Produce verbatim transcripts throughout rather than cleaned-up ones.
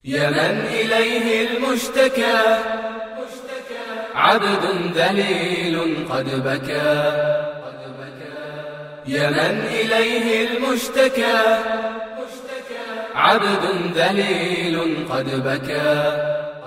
يا من إليه المشتكى عبد ذليل قد بكى. يا من إليه المشتكى عبد ذليل قد بكى،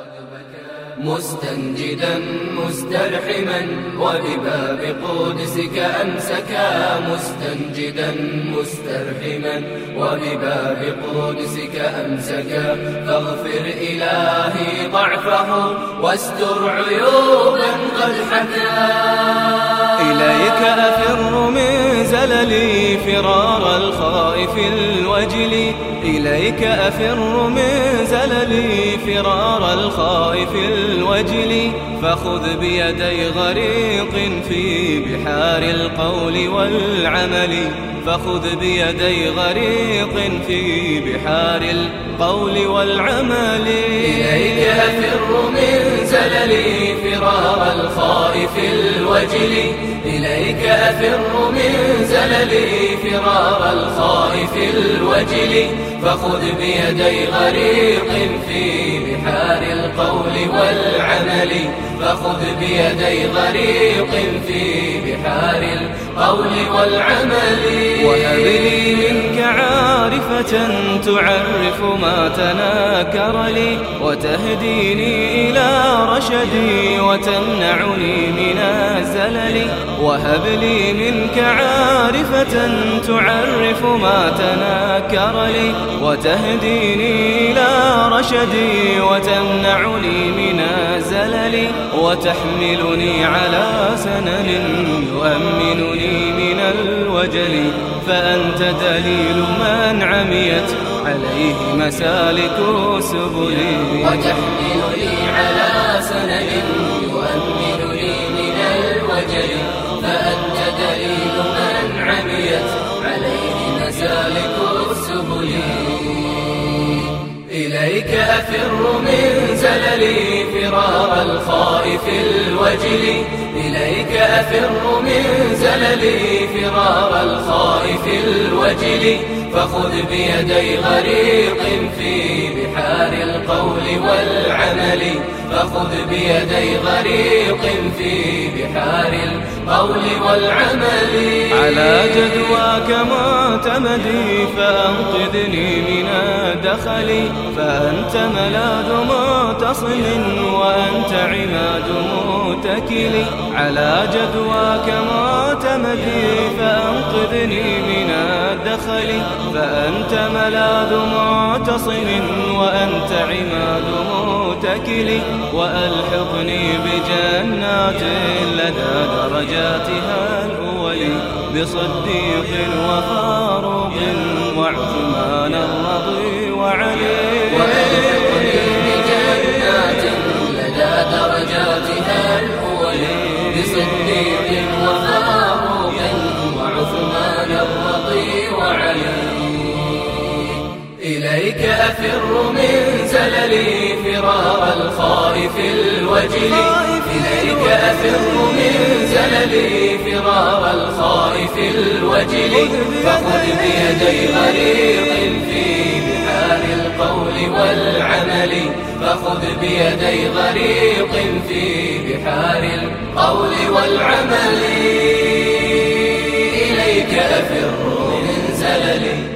مستنجدا مسترحما وبباب قدسك أمسكا، مستنجدا مسترحما وبباب قدسك أمسكا. فاغفر إلهي ضعفه واستر عيوبا قد حكى. إليك أفر من زللي فرار الخائف الوجل، إليك أفر من زللي فرار الخائف الوجل. فخذ بيدي غريق في بحار القول والعمل، فخذ بيدي غريق في بحار القول والعمل. إليك أفر من زللي فرار الخائف الوجل، إليك أفر من زللي فرار الخائف الوجل. فخذ بيدي غريق في بحار القول والعمل، فخذ بيدي غريق في بحار القول والعمل. وهب لي منك عارفة تعرف ما تناكر لي، وتهديني إلى رشدي وتمنعني من الزلل. وهب لي منك عارفة تعرف ما تناكر لي، وتهديني إلى رشدي وتمنعني من الزلل. وتحملني على سنن يؤمنني من الوجل، فأنت دليل من عميت عليه مسالك سبلي. وتحملني على سنن يؤمنني من الوجل، فأنت دليل من عميت عليه مسالك سبلي. إليك أفر من زللي فرار الخائف الوجل، إليك أفر من زللي فرار الخائف الوجل. فخذ بيدي غريق في بحار القول والعمل، فخذ بيدي غريق في بحار القول والعمل. على جدواك معتمدي فأنقذني من الدخل، فأنت ملاذ معتصم وأنت عماد متكل. على جدواك معتمدي فأنقذني من الدخل، فأنت ملاذ معتصم وأنت عماد متكل. وألحقني بجنات لدى درجاتها الأول، بصديق وفاروق وعثمان الرضي وعلي. وألحقني بجنات لدى درجاتها الأول، بصديق وفاروق وعثمان الرضي وعلي. إليك أفر من زللي فرار الخائف الوجل، إليك أفر من زللي فرار الخائف الوجل. فخذ بيدي غريق في بحار القول والعمل، فخذ بيدي غريق في بحار القول والعمل. إليك أفر من زللي